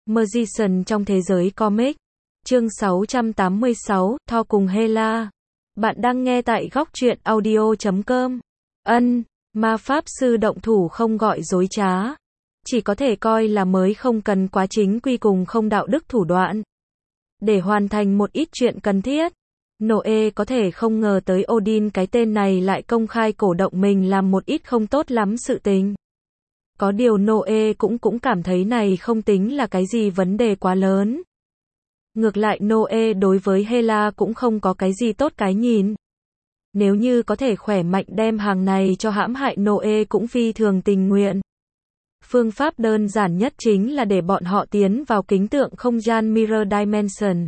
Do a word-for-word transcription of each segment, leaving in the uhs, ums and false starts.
Magician trong thế giới comic. Chương sáu trăm tám mươi sáu, Thor cùng Hela. Bạn đang nghe tại góc truyện audio chấm com. Ân, ma pháp sư động thủ không gọi dối trá. Chỉ có thể coi là mới không cần quá chính quy cùng không đạo đức thủ đoạn. Để hoàn thành một ít chuyện cần thiết. Noe có thể không ngờ tới Odin cái tên này lại công khai cổ động mình làm một ít không tốt lắm sự tình. Có điều Noe cũng cũng cảm thấy này không tính là cái gì vấn đề quá lớn. Ngược lại Noe đối với Hela cũng không có cái gì tốt cái nhìn. Nếu như có thể khỏe mạnh đem hàng này cho hãm hại Noe cũng phi thường tình nguyện. Phương pháp đơn giản nhất chính là để bọn họ tiến vào kính tượng không gian Mirror Dimension.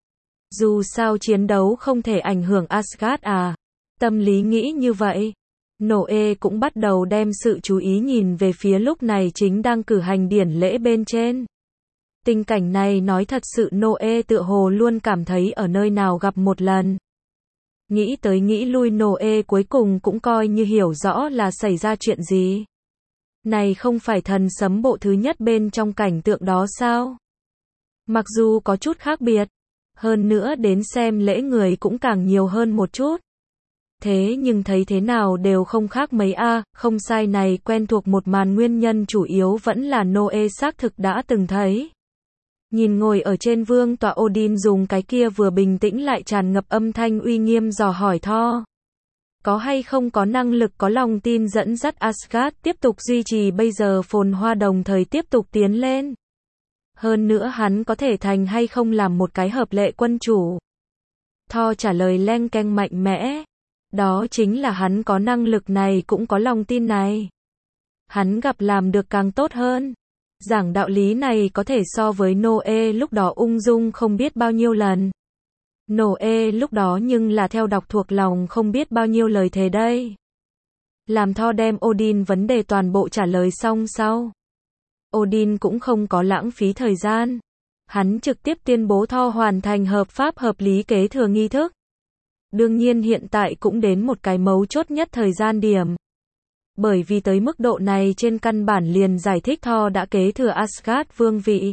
Dù sao chiến đấu không thể ảnh hưởng Asgard à. Tâm lý nghĩ như vậy. Noe cũng bắt đầu đem sự chú ý nhìn về phía lúc này chính đang cử hành điển lễ bên trên. Tình cảnh này nói thật sự Noe tựa hồ luôn cảm thấy ở nơi nào gặp một lần. Nghĩ tới nghĩ lui Noe cuối cùng cũng coi như hiểu rõ là xảy ra chuyện gì. Này không phải thần sấm bộ thứ nhất bên trong cảnh tượng đó sao? Mặc dù có chút khác biệt, hơn nữa đến xem lễ người cũng càng nhiều hơn một chút. Thế nhưng thấy thế nào đều không khác mấy a, à, không sai này quen thuộc một màn nguyên nhân chủ yếu vẫn là Noe xác thực đã từng thấy. Nhìn ngồi ở trên vương tọa Odin dùng cái kia vừa bình tĩnh lại tràn ngập âm thanh uy nghiêm dò hỏi Thor. Có hay không có năng lực có lòng tin dẫn dắt Asgard tiếp tục duy trì bây giờ phồn hoa đồng thời tiếp tục tiến lên. Hơn nữa hắn có thể thành hay không làm một cái hợp lệ quân chủ. Thor trả lời leng keng mạnh mẽ. Đó chính là hắn có năng lực này cũng có lòng tin này. Hắn gặp làm được càng tốt hơn. Giảng đạo lý này có thể so với Noe lúc đó ung dung không biết bao nhiêu lần. Noe lúc đó nhưng là theo đọc thuộc lòng không biết bao nhiêu lời thề đây. Làm Thor đem Odin vấn đề toàn bộ trả lời xong sau. Odin cũng không có lãng phí thời gian. Hắn trực tiếp tuyên bố Thor hoàn thành hợp pháp hợp lý kế thừa nghi thức. Đương nhiên hiện tại cũng đến một cái mấu chốt nhất thời gian điểm. Bởi vì tới mức độ này trên căn bản liền giải thích Thor đã kế thừa Asgard vương vị.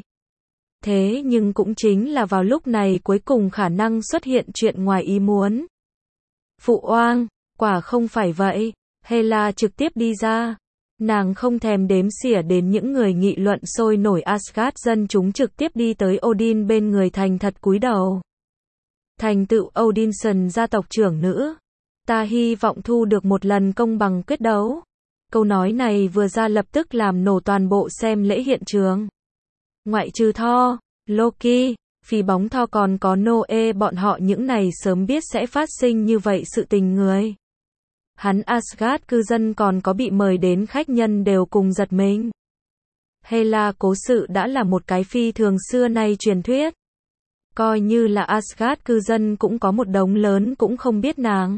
Thế nhưng cũng chính là vào lúc này cuối cùng khả năng xuất hiện chuyện ngoài ý muốn. Phụ oang, quả không phải vậy. Hela trực tiếp đi ra. Nàng không thèm đếm xỉa đến những người nghị luận sôi nổi Asgard dân chúng trực tiếp đi tới Odin bên người thành thật cúi đầu. Thành tựu Odinson gia tộc trưởng nữ. Ta hy vọng thu được một lần công bằng quyết đấu. Câu nói này vừa ra lập tức làm nổ toàn bộ xem lễ hiện trường. Ngoại trừ Thor, Loki, phi bóng Thor còn có Noe bọn họ những này sớm biết sẽ phát sinh như vậy sự tình người. Hắn Asgard cư dân còn có bị mời đến khách nhân đều cùng giật mình. Hela cố sự đã là một cái phi thường xưa nay truyền thuyết. Coi như là Asgard cư dân cũng có một đống lớn cũng không biết nàng.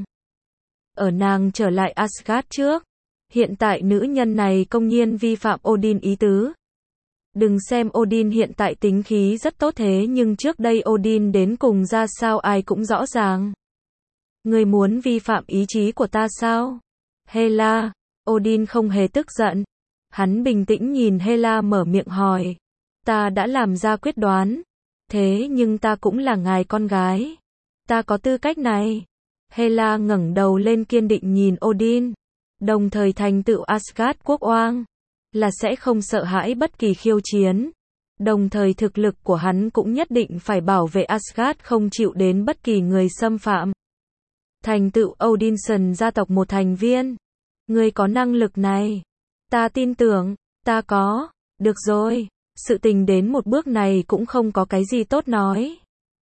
Ở nàng trở lại Asgard trước, hiện tại nữ nhân này công nhiên vi phạm Odin ý tứ. Đừng xem Odin hiện tại tính khí rất tốt thế nhưng trước đây Odin đến cùng ra sao ai cũng rõ ràng. Người muốn vi phạm ý chí của ta sao? Hela, Odin không hề tức giận. Hắn bình tĩnh nhìn Hela mở miệng hỏi. Ta đã làm ra quyết đoán. Thế nhưng ta cũng là ngài con gái. Ta có tư cách này. Hela ngẩng đầu lên kiên định nhìn Odin. Đồng thời thành tựu Asgard quốc oang. Là sẽ không sợ hãi bất kỳ khiêu chiến. Đồng thời thực lực của hắn cũng nhất định phải bảo vệ Asgard không chịu đến bất kỳ người xâm phạm. Thành tựu Odinson gia tộc một thành viên. Người có năng lực này. Ta tin tưởng. Ta có. Được rồi. Sự tình đến một bước này cũng không có cái gì tốt nói.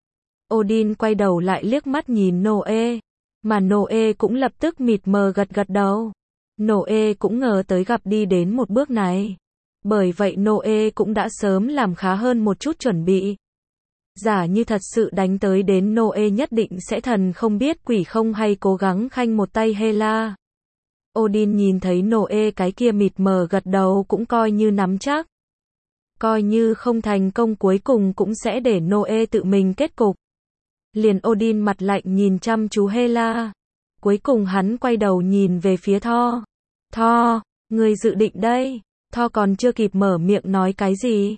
Odin quay đầu lại liếc mắt nhìn Noe. Mà Noe cũng lập tức mịt mờ gật gật đầu. Noe cũng ngờ tới gặp đi đến một bước này. Bởi vậy Noe cũng đã sớm làm khá hơn một chút chuẩn bị. Giả như thật sự đánh tới đến Noe nhất định sẽ thần không biết quỷ không hay cố gắng khanh một tay Hela. Odin nhìn thấy Noe cái kia mịt mờ gật đầu cũng coi như nắm chắc. Coi như không thành công cuối cùng cũng sẽ để Noe tự mình kết cục. Liền Odin mặt lạnh nhìn chăm chú Hela. Cuối cùng hắn quay đầu nhìn về phía Thor. Thor, người dự định đây. Thor còn chưa kịp mở miệng nói cái gì.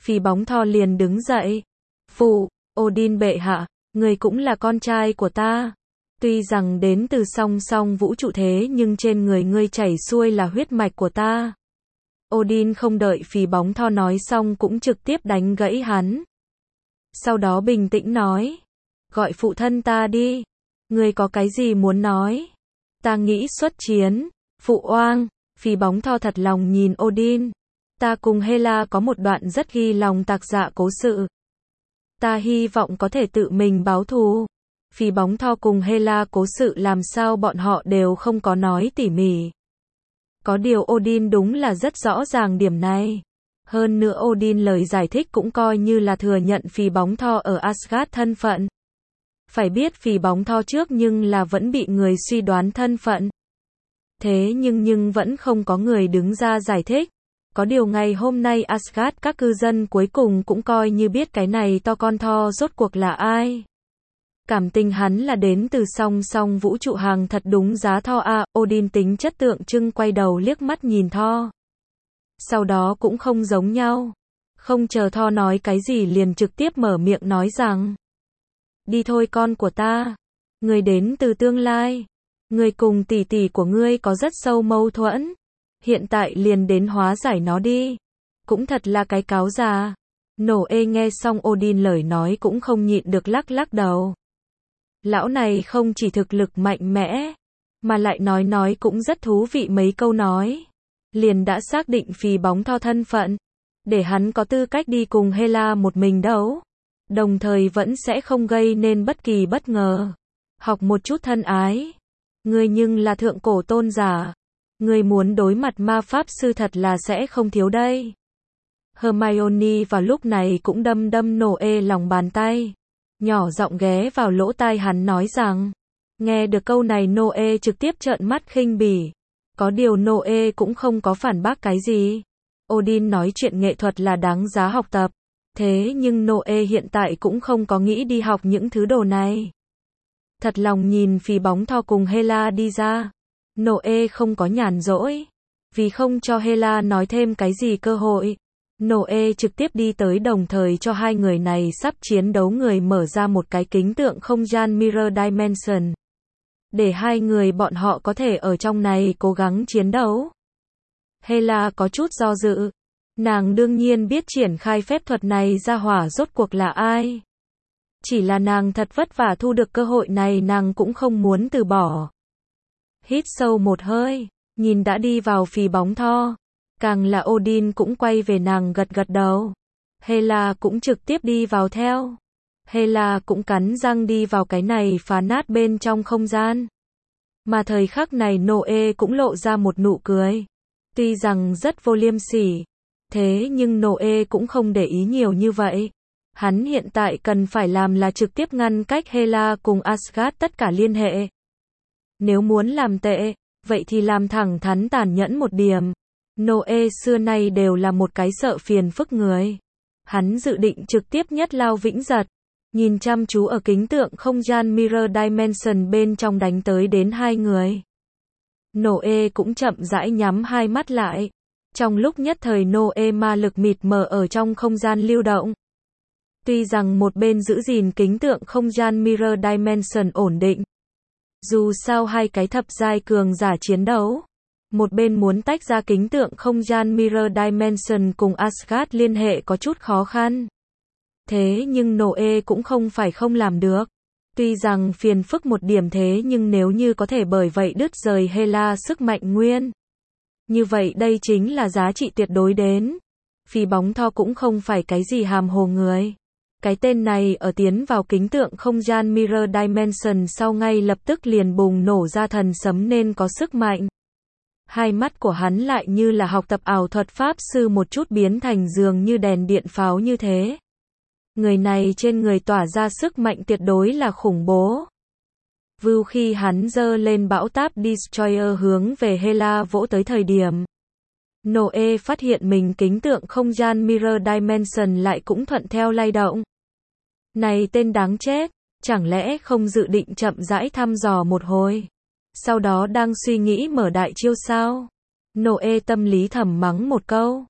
Phì bóng Thor liền đứng dậy. Phụ, Odin bệ hạ, người cũng là con trai của ta. Tuy rằng đến từ song song vũ trụ thế nhưng trên người ngươi chảy xuôi là huyết mạch của ta. Odin không đợi phì bóng Thor nói xong cũng trực tiếp đánh gãy hắn. Sau đó bình tĩnh nói. Gọi phụ thân ta đi. Ngươi có cái gì muốn nói? Ta nghĩ xuất chiến. Phụ oang. Phì bóng Thor thật lòng nhìn Odin. Ta cùng Hela có một đoạn rất ghi lòng tạc dạ cố sự. Ta hy vọng có thể tự mình báo thù. Phì bóng Thor cùng Hela cố sự làm sao bọn họ đều không có nói tỉ mỉ. Có điều Odin đúng là rất rõ ràng điểm này. Hơn nữa Odin lời giải thích cũng coi như là thừa nhận phì bóng Thor ở Asgard thân phận. Phải biết phì bóng Thor trước nhưng là vẫn bị người suy đoán thân phận. Thế nhưng nhưng vẫn không có người đứng ra giải thích. Có điều ngày hôm nay Asgard các cư dân cuối cùng cũng coi như biết cái này to con Thor rốt cuộc là ai. Cảm tình hắn là đến từ song song vũ trụ hàng thật đúng giá Thor a. Odin tính chất tượng trưng quay đầu liếc mắt nhìn Thor. Sau đó cũng không giống nhau. Không chờ Thor nói cái gì liền trực tiếp mở miệng nói rằng. Đi thôi con của ta. Người đến từ tương lai. Người cùng tỷ tỷ của ngươi có rất sâu mâu thuẫn. Hiện tại liền đến hóa giải nó đi. Cũng thật là cái cáo già. Nổ ê nghe xong Odin lời nói cũng không nhịn được lắc lắc đầu. Lão này không chỉ thực lực mạnh mẽ, mà lại nói nói cũng rất thú vị mấy câu nói. Liền đã xác định phì bóng Thor thân phận, để hắn có tư cách đi cùng Hela một mình đấu. Đồng thời vẫn sẽ không gây nên bất kỳ bất ngờ. Học một chút thân ái. Ngươi nhưng là thượng cổ tôn giả. Ngươi muốn đối mặt ma pháp sư thật là sẽ không thiếu đây. Hermione vào lúc này cũng đâm đâm nổ ê lòng bàn tay. Nhỏ giọng ghé vào lỗ tai hắn nói rằng. Nghe được câu này Noe trực tiếp trợn mắt khinh bỉ. Có điều Noe cũng không có phản bác cái gì. Odin nói chuyện nghệ thuật là đáng giá học tập. Thế nhưng Noe hiện tại cũng không có nghĩ đi học những thứ đồ này. Thật lòng nhìn phì bóng Thor cùng Hela đi ra. Noe không có nhàn rỗi. Vì không cho Hela nói thêm cái gì cơ hội. Noe trực tiếp đi tới đồng thời cho hai người này sắp chiến đấu người mở ra một cái kính tượng không gian Mirror Dimension. Để hai người bọn họ có thể ở trong này cố gắng chiến đấu. Hela có chút do dự. Nàng đương nhiên biết triển khai phép thuật này ra hỏa rốt cuộc là ai. Chỉ là nàng thật vất vả thu được cơ hội này nàng cũng không muốn từ bỏ. Hít sâu một hơi, nhìn đã đi vào phì bóng Thor. Càng là Odin cũng quay về nàng gật gật đầu. Hela cũng trực tiếp đi vào theo. Hela cũng cắn răng đi vào cái này phá nát bên trong không gian. Mà thời khắc này Noe cũng lộ ra một nụ cười. Tuy rằng rất vô liêm sỉ. Thế nhưng Noe cũng không để ý nhiều như vậy. Hắn hiện tại cần phải làm là trực tiếp ngăn cách Hela cùng Asgard tất cả liên hệ. Nếu muốn làm tệ, vậy thì làm thẳng thắn tàn nhẫn một điểm. Noe xưa nay đều là một cái sợ phiền phức người. Hắn dự định trực tiếp nhất lao vĩnh giật. Nhìn chăm chú ở kính tượng không gian Mirror Dimension bên trong đánh tới đến hai người. Noe cũng chậm rãi nhắm hai mắt lại. Trong lúc nhất thời Noe ma lực mịt mờ ở trong không gian lưu động. Tuy rằng một bên giữ gìn kính tượng không gian Mirror Dimension ổn định. Dù sao hai cái thập giai cường giả chiến đấu. Một bên muốn tách ra kính tượng không gian Mirror Dimension cùng Asgard liên hệ có chút khó khăn. Thế nhưng Noe cũng không phải không làm được. Tuy rằng phiền phức một điểm thế nhưng nếu như có thể bởi vậy đứt rời Hela sức mạnh nguyên. Như vậy đây chính là giá trị tuyệt đối đến. Phì bóng Thor cũng không phải cái gì hàm hồ người. Cái tên này ở tiến vào kính tượng không gian Mirror Dimension sau ngay lập tức liền bùng nổ ra thần sấm nên có sức mạnh. Hai mắt của hắn lại như là học tập ảo thuật pháp sư một chút biến thành dường như đèn điện pháo như thế. Người này trên người tỏa ra sức mạnh tuyệt đối là khủng bố. Vưu khi hắn giơ lên bão táp Destroyer hướng về Hela vỗ tới thời điểm. Noe phát hiện mình kính tượng không gian Mirror Dimension lại cũng thuận theo lay động. Này tên đáng chết, chẳng lẽ không dự định chậm rãi thăm dò một hồi. Sau đó đang suy nghĩ mở đại chiêu sao. Noe tâm lý thầm mắng một câu.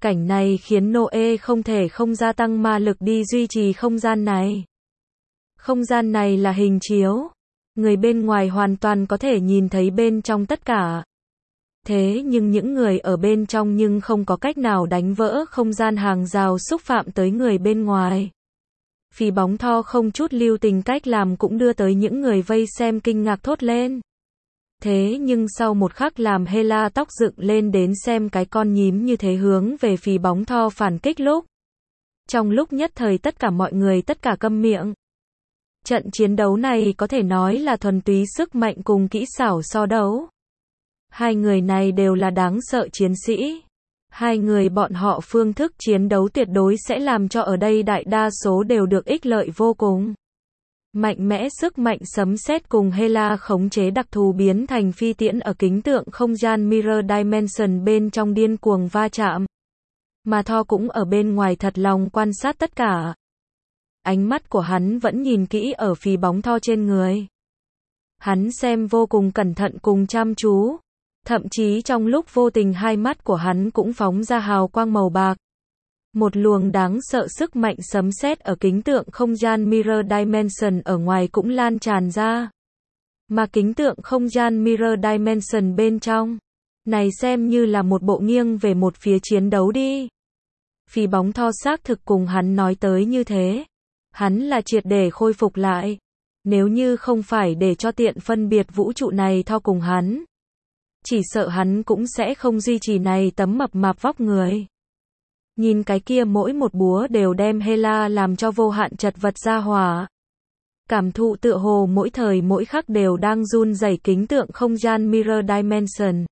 Cảnh này khiến Noe không thể không gia tăng ma lực đi duy trì không gian này. Không gian này là hình chiếu. Người bên ngoài hoàn toàn có thể nhìn thấy bên trong tất cả. Thế nhưng những người ở bên trong nhưng không có cách nào đánh vỡ không gian hàng rào xúc phạm tới người bên ngoài. Phì bóng Thor không chút lưu tình cách làm cũng đưa tới những người vây xem kinh ngạc thốt lên. Thế nhưng sau một khắc làm Hela tóc dựng lên đến xem cái con nhím như thế hướng về phì bóng Thor phản kích lúc. Trong lúc nhất thời tất cả mọi người tất cả câm miệng. Trận chiến đấu này có thể nói là thuần túy sức mạnh cùng kỹ xảo so đấu. Hai người này đều là đáng sợ chiến sĩ. Hai người bọn họ phương thức chiến đấu tuyệt đối sẽ làm cho ở đây đại đa số đều được ích lợi vô cùng. Mạnh mẽ sức mạnh sấm sét cùng Hela khống chế đặc thù biến thành phi tiễn ở kính tượng không gian Mirror Dimension bên trong điên cuồng va chạm. Mà Thor cũng ở bên ngoài thật lòng quan sát tất cả. Ánh mắt của hắn vẫn nhìn kỹ ở phì bóng Thor trên người. Hắn xem vô cùng cẩn thận cùng chăm chú. Thậm chí trong lúc vô tình hai mắt của hắn cũng phóng ra hào quang màu bạc. Một luồng đáng sợ sức mạnh sấm sét ở kính tượng không gian Mirror Dimension ở ngoài cũng lan tràn ra. Mà kính tượng không gian Mirror Dimension bên trong, này xem như là một bộ nghiêng về một phía chiến đấu đi. Phì bóng Thor xác thực cùng hắn nói tới như thế. Hắn là triệt để khôi phục lại. Nếu như không phải để cho tiện phân biệt vũ trụ này Thor cùng hắn, chỉ sợ hắn cũng sẽ không duy trì này tấm mập mạp vóc người. Nhìn cái kia mỗi một búa đều đem Hela làm cho vô hạn chật vật ra hỏa. Cảm thụ tựa hồ mỗi thời mỗi khắc đều đang run rẩy kính tượng không gian Mirror Dimension.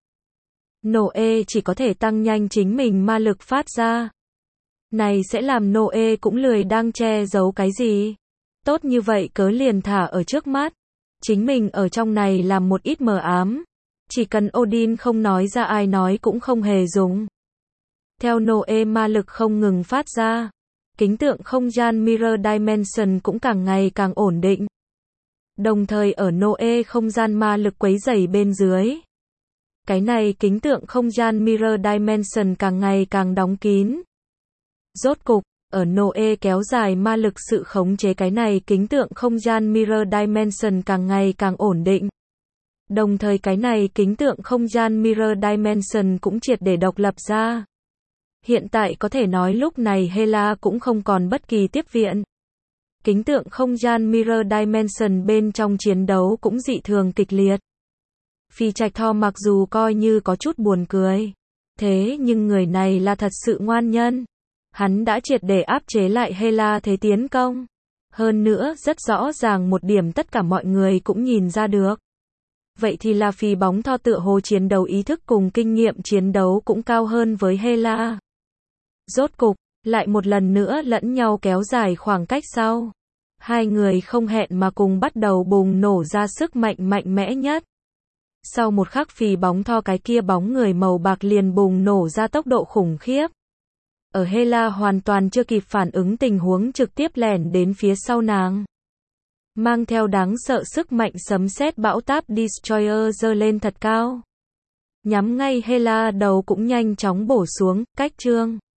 Noe chỉ có thể tăng nhanh chính mình ma lực phát ra. Này sẽ làm Noe cũng lười đang che giấu cái gì. Tốt như vậy cớ liền thả ở trước mắt. Chính mình ở trong này làm một ít mờ ám. Chỉ cần Odin không nói ra ai nói cũng không hề dùng. Theo Noe ma lực không ngừng phát ra. Kính tượng không gian Mirror Dimension cũng càng ngày càng ổn định. Đồng thời ở Noe không gian ma lực quấy rầy bên dưới. Cái này kính tượng không gian Mirror Dimension càng ngày càng đóng kín. Rốt cục, ở Noe kéo dài ma lực sự khống chế cái này kính tượng không gian Mirror Dimension càng ngày càng ổn định. Đồng thời cái này kính tượng không gian Mirror Dimension cũng triệt để độc lập ra. Hiện tại có thể nói lúc này Hela cũng không còn bất kỳ tiếp viện. Kính tượng không gian Mirror Dimension bên trong chiến đấu cũng dị thường kịch liệt. Phi Trạch Thor mặc dù coi như có chút buồn cười. Thế nhưng người này là thật sự ngoan nhân. Hắn đã triệt để áp chế lại Hela thế tiến công. Hơn nữa rất rõ ràng một điểm tất cả mọi người cũng nhìn ra được. Vậy thì là phì bóng Thor tựa hồ chiến đấu ý thức cùng kinh nghiệm chiến đấu cũng cao hơn với Hela. Rốt cục, lại một lần nữa lẫn nhau kéo dài khoảng cách sau. Hai người không hẹn mà cùng bắt đầu bùng nổ ra sức mạnh mạnh mẽ nhất. Sau một khắc phì bóng Thor cái kia bóng người màu bạc liền bùng nổ ra tốc độ khủng khiếp. Ở Hela hoàn toàn chưa kịp phản ứng tình huống trực tiếp lẻn đến phía sau nàng. Mang theo đáng sợ sức mạnh sấm sét bão táp Destroyer giơ lên thật cao. Nhắm ngay Hela đầu cũng nhanh chóng bổ xuống, cách chương.